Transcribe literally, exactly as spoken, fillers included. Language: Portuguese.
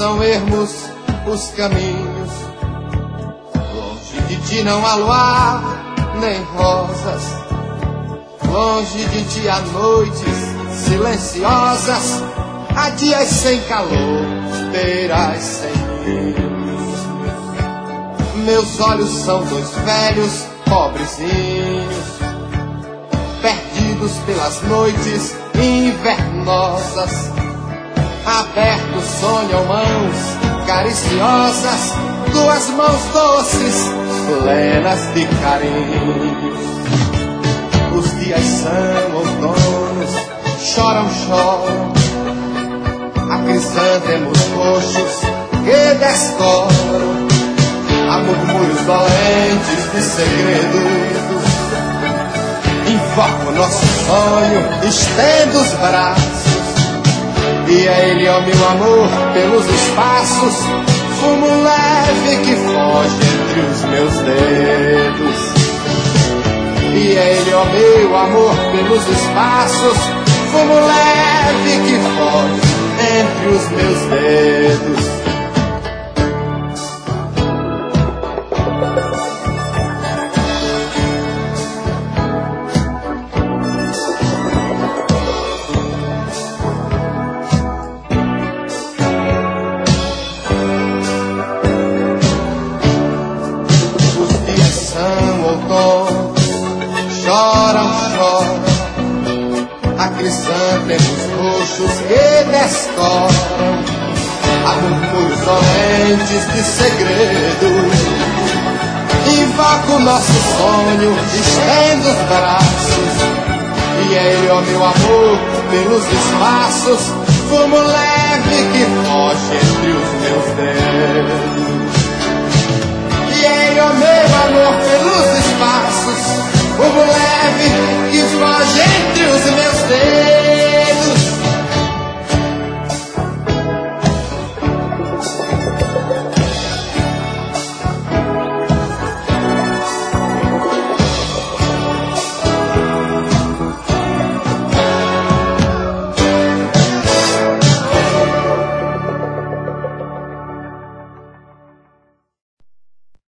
são ermos os caminhos. Longe de ti não há luar, nem rosas. Longe de ti há noites silenciosas. Há dias sem calor, beiras sem rios. Meus olhos são dois velhos pobrezinhos, perdidos pelas noites invernosas. Abertos sonham mãos cariciosas, duas mãos doces, plenas de carinho. Os dias são outonos, choram, choram, há crisântemos roxos que descolam. Há murmúrios dolentes de segredos. Invoco nosso sonho, estendo os braços, e é ele, ó meu amor, pelos espaços. Fumo leve que foge entre os meus dedos. E é ele, ó meu amor, pelos espaços. Fumo leve que foge entre os meus dedos. Choram, choram, há crisântemos roxos que descolam. Há murmúrios dolentes de segredo. Invoco nosso sonho, estendo os braços, e é ele, ó meu amor, pelos espaços. Fumo leve que foge entre os meus dedos. E é ele, ó meu amor, pelos espaços.